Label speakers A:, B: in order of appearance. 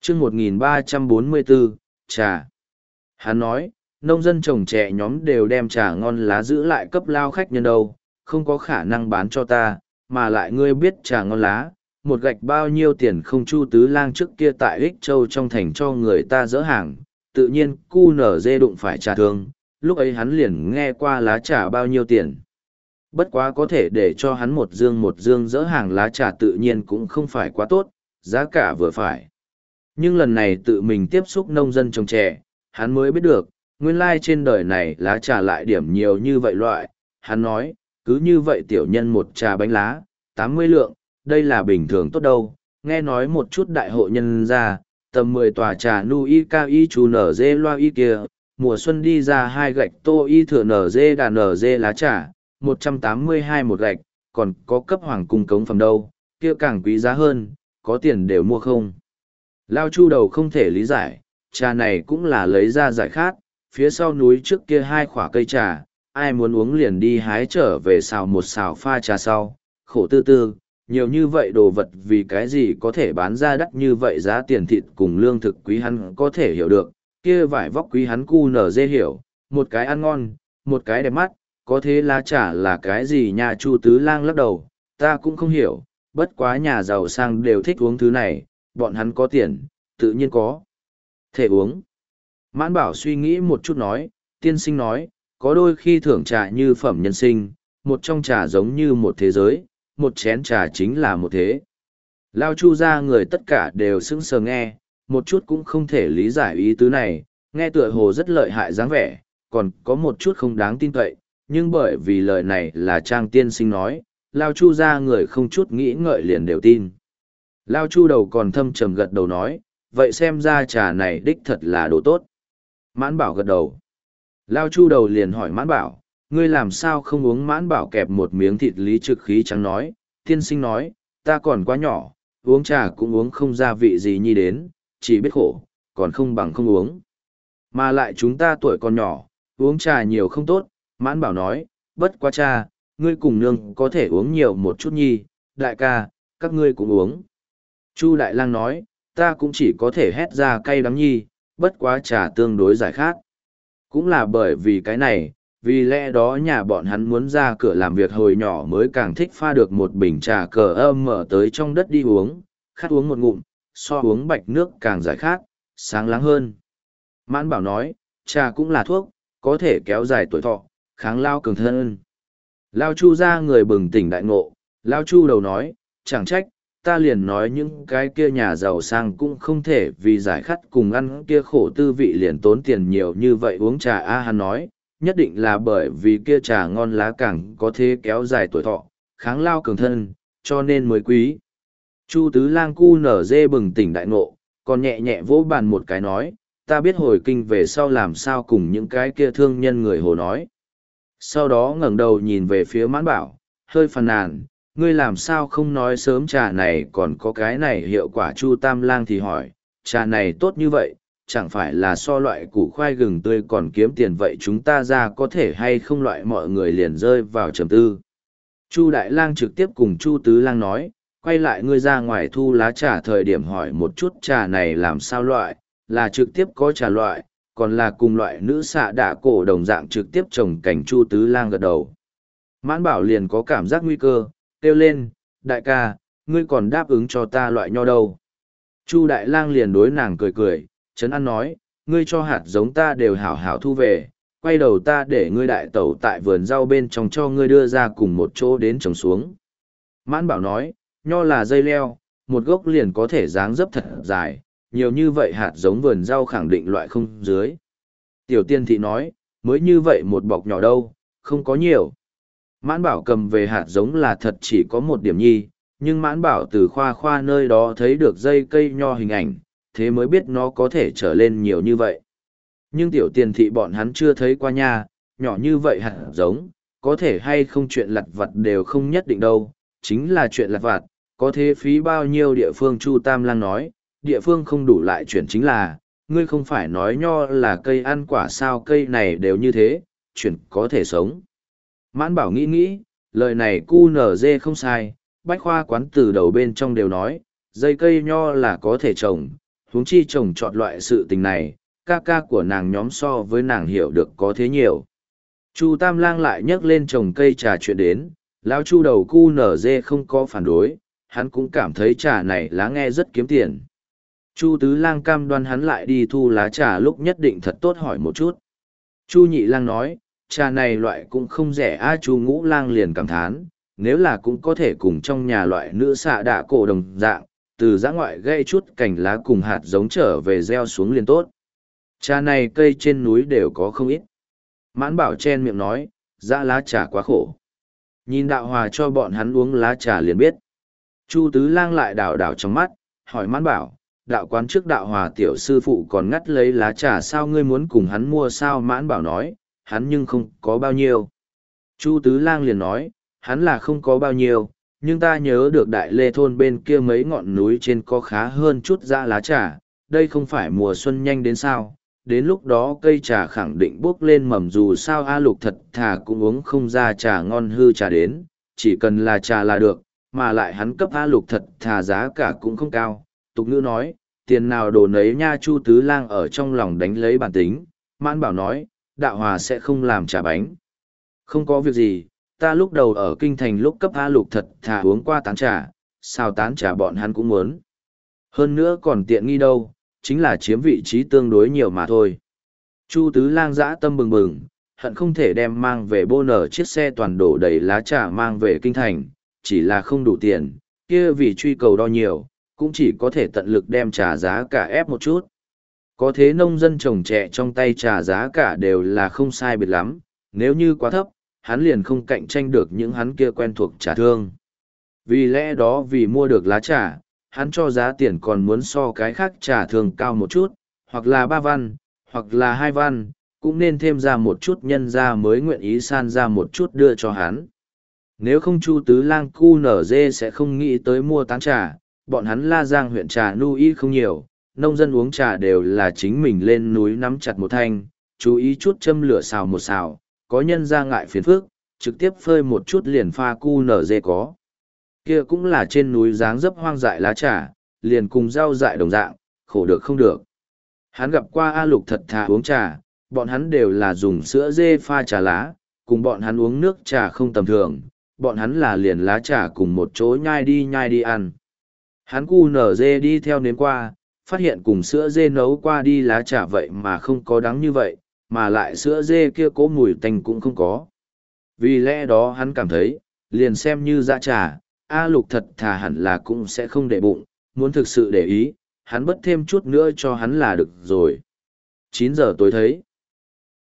A: chương 1344, trà. Hắn nói, nông dân trồng trẻ nhóm đều đem trà ngon lá giữ lại cấp lao khách nhân đâu, không có khả năng bán cho ta, mà lại ngươi biết trà ngon lá, một gạch bao nhiêu tiền không. Chu Tứ Lang trước kia tại Ích Châu trong thành cho người ta dỡ hàng, tự nhiên cu nở dê đụng phải trà thương, lúc ấy hắn liền nghe qua lá trà bao nhiêu tiền. Bất quá có thể để cho hắn một dương dỡ hàng lá trà tự nhiên cũng không phải quá tốt, giá cả vừa phải. Nhưng lần này tự mình tiếp xúc nông dân trồng chè, hắn mới biết được, nguyên lai trên đời này lá trà lại điểm nhiều như vậy loại. Hắn nói, cứ như vậy tiểu nhân một trà bánh lá, 80 lượng, đây là bình thường tốt đâu. Nghe nói một chút đại hộ nhân ra, tầm 10 tòa trà nu y cao y chú nở dê loa y kia, mùa xuân đi ra 2 gạch tô y thừa nở dê đà nở dê lá trà, 182 một gạch, còn có cấp hoàng cung cống phẩm đâu, kia càng quý giá hơn, có tiền đều mua không. Lao Chu đầu không thể lý giải, trà này cũng là lấy ra giải khát, phía sau núi trước kia 2 khỏa cây trà, ai muốn uống liền đi hái trở về xào một xào pha trà sau, khổ tư tư, nhiều như vậy đồ vật vì cái gì có thể bán ra đắt như vậy, giá tiền thịt cùng lương thực quý hắn có thể hiểu được, kia vải vóc quý hắn cu nở dê hiểu, một cái ăn ngon, một cái đẹp mắt, có thế lá trà là cái gì nhà. Chu Tứ Lang lắc đầu, ta cũng không hiểu, bất quá nhà giàu sang đều thích uống thứ này, bọn hắn có tiền, tự nhiên có thể uống. Mãn Bảo suy nghĩ một chút nói, tiên sinh nói, có đôi khi thưởng trà như phẩm nhân sinh, một trong trà giống như một thế giới, một chén trà chính là một thế. Lao Chu ra người tất cả đều sững sờ nghe, một chút cũng không thể lý giải ý tứ này, nghe tựa hồ rất lợi hại dáng vẻ, còn có một chút không đáng tin cậy, nhưng bởi vì lời này là Trang tiên sinh nói, Lao Chu ra người không chút nghĩ ngợi liền đều tin. Lao Chu đầu còn thâm trầm gật đầu nói, vậy xem ra trà này đích thật là đồ tốt. Mãn Bảo gật đầu. Lao Chu đầu liền hỏi Mãn Bảo, ngươi làm sao không uống? Mãn Bảo kẹp một miếng thịt lý trực khí trắng nói, tiên sinh nói, ta còn quá nhỏ, uống trà cũng uống không ra vị gì nhi đến, chỉ biết khổ, còn không bằng không uống. Mà lại chúng ta tuổi còn nhỏ, uống trà nhiều không tốt. Mãn Bảo nói, bất quá cha, ngươi cùng nương có thể uống nhiều một chút nhi, đại ca, các ngươi cũng uống. Chu Đại Lang nói, ta cũng chỉ có thể hét ra cay đắng nhi, bất quá trà tương đối giải khát. Cũng là bởi vì cái này, vì lẽ đó nhà bọn hắn muốn ra cửa làm việc hồi nhỏ mới càng thích pha được một bình trà cờ âm mở tới trong đất đi uống, khát uống một ngụm, so uống bạch nước càng giải khát, sáng láng hơn. Mãn Bảo nói, trà cũng là thuốc, có thể kéo dài tuổi thọ, kháng lao cường thân. Lao Chu ra người bừng tỉnh đại ngộ, Lao Chu đầu nói, chẳng trách, ta liền nói những cái kia nhà giàu sang cũng không thể vì giải khát cùng ăn kia khổ tư vị liền tốn tiền nhiều như vậy uống trà. Hắn nói, nhất định là bởi vì kia trà ngon lá càng có thể kéo dài tuổi thọ, kháng lao cường thân, cho nên mới quý. Chu Tứ Lang cu nở dê bừng tỉnh đại ngộ, còn nhẹ nhẹ vỗ bàn một cái nói, ta biết hồi kinh về sau làm sao cùng những cái kia thương nhân người hồ nói. Sau đó ngẩng đầu nhìn về phía Mãn Bảo, hơi phàn nàn, ngươi làm sao không nói sớm trà này còn có cái này hiệu quả. Chu Tam Lang thì hỏi, trà này tốt như vậy, chẳng phải là so loại củ khoai gừng tươi còn kiếm tiền vậy, chúng ta ra có thể hay không? Loại mọi người liền rơi vào trầm tư. Chu Đại Lang trực tiếp cùng Chu Tứ Lang nói, quay lại ngươi ra ngoài thu lá trà thời điểm hỏi một chút trà này làm sao loại, là trực tiếp có trà loại, còn là cùng loại nữ xạ đạ cổ đồng dạng trực tiếp trồng cảnh. Chu Tứ Lang gật đầu. Mãn Bảo liền có cảm giác nguy cơ, kêu lên, đại ca, ngươi còn đáp ứng cho ta loại nho đâu. Chu Đại Lang liền đối nàng cười cười, trấn an nói, ngươi cho hạt giống ta đều hảo hảo thu về, quay đầu ta để ngươi đại tẩu tại vườn rau bên trong cho ngươi đưa ra cùng một chỗ đến trồng xuống. Mãn Bảo nói, nho là dây leo, một gốc liền có thể dáng dấp thật dài, nhiều như vậy hạt giống vườn rau khẳng định loại không dưới. Tiểu Tiên Thị nói, mới như vậy một bọc nhỏ đâu, không có nhiều. Mãn Bảo cầm về hạt giống là thật chỉ có một điểm nhi, nhưng Mãn Bảo từ khoa nơi đó thấy được dây cây nho hình ảnh, thế mới biết nó có thể trở lên nhiều như vậy. Nhưng Tiểu Tiền Thị bọn hắn chưa thấy qua nha, nhỏ như vậy hạt giống, có thể hay không chuyện lặt vặt đều không nhất định đâu, chính là chuyện lặt vặt, có thế phí bao nhiêu địa phương. Chu Tam Lang nói, địa phương không đủ lại chuyển chính là, ngươi không phải nói nho là cây ăn quả sao, cây này đều như thế, chuyển có thể sống. Mãn Bảo nghĩ nghĩ, lời này cu nở dê không sai, bách khoa quán từ đầu bên trong đều nói, dây cây nho là có thể trồng, huống chi trồng trọt loại sự tình này, ca ca của nàng nhóm so với nàng hiểu được có thế nhiều. Chu Tam Lang lại nhắc lên trồng cây trà chuyện đến, lão Chu đầu cu nở dê không có phản đối, hắn cũng cảm thấy trà này lá nghe rất kiếm tiền. Chu Tứ Lang cam đoan hắn lại đi thu lá trà lúc nhất định thật tốt hỏi một chút. Chu Nhị Lang nói, trà này loại cũng không rẻ a. Chu Ngũ Lang liền cảm thán, nếu là cũng có thể cùng trong nhà loại nữ xạ đạ cổ đồng dạng, từ giã ngoại gây chút cành lá cùng hạt giống trở về gieo xuống liền tốt. Trà này cây trên núi đều có không ít. Mãn Bảo chen miệng nói, dã lá trà quá khổ. Nhìn Đạo Hòa cho bọn hắn uống lá trà liền biết. Chu Tứ Lang lại đảo đảo trong mắt, hỏi Mãn Bảo, đạo quán trước Đạo Hòa tiểu sư phụ còn ngắt lấy lá trà sao ngươi muốn cùng hắn mua sao? Mãn Bảo nói, hắn nhưng không có bao nhiêu. Chu Tứ Lang liền nói, hắn là không có bao nhiêu, nhưng ta nhớ được Đại Lê thôn bên kia mấy ngọn núi trên có khá hơn chút dã lá trà, đây không phải mùa xuân nhanh đến sao? Đến lúc đó cây trà khẳng định bốc lên mầm dù sao A Lục thật thà cũng uống không ra trà ngon hư trà đến, chỉ cần là trà là được, mà lại hắn cấp A Lục thật thà giá cả cũng không cao. Tục ngữ nói, tiền nào đồ nấy nha. Chu Tứ Lang ở trong lòng đánh lấy bản tính, Mãn Bảo nói, Đạo Hòa sẽ không làm trà bánh. Không có việc gì, ta lúc đầu ở kinh thành lúc cấp A Lục thật thà uống qua tán trà, sao tán trà bọn hắn cũng muốn. Hơn nữa còn tiện nghi đâu, chính là chiếm vị trí tương đối nhiều mà thôi. Chu Tứ Lang dã tâm bừng bừng, hận không thể đem mang về bô nở chiếc xe toàn đổ đầy lá trà mang về kinh thành, chỉ là không đủ tiền, kia vì truy cầu đo nhiều, cũng chỉ có thể tận lực đem trà giá cả ép một chút. Có thế nông dân trồng trẻ trong tay trà giá cả đều là không sai biệt lắm, nếu như quá thấp, hắn liền không cạnh tranh được những hắn kia quen thuộc trà thương. Vì lẽ đó vì mua được lá trà, hắn cho giá tiền còn muốn so cái khác trà thường cao một chút, hoặc là 3 văn, hoặc là 2 văn, cũng nên thêm ra một chút nhân ra mới nguyện ý san ra một chút đưa cho hắn. Nếu không Chu Tứ Lang cu nở dê sẽ không nghĩ tới mua tán trà, bọn hắn La Giang huyện trà nuôi không nhiều, nông dân uống trà đều là chính mình lên núi nắm chặt một thanh, chú ý chút châm lửa xào một xào, có nhân ra ngại phiền phức, trực tiếp phơi một chút liền pha cu nở dê có. Kia cũng là trên núi dáng dấp hoang dại lá trà, liền cùng rau dại đồng dạng, khổ được không được. Hắn gặp qua A Lục thật thà uống trà, bọn hắn đều là dùng sữa dê pha trà lá, cùng bọn hắn uống nước trà không tầm thường, bọn hắn là liền lá trà cùng một chỗ nhai đi ăn. Hắn cu nở dê đi theo nếm qua, phát hiện cùng sữa dê nấu qua đi lá trà vậy mà không có đắng như vậy, mà lại sữa dê kia cố mùi tanh cũng không có. Vì lẽ đó hắn cảm thấy, liền xem như dã trà, A Lục thật thà hẳn là cũng sẽ không để bụng, muốn thực sự để ý, hắn bất thêm chút nữa cho hắn là được rồi. 9 giờ tối thấy.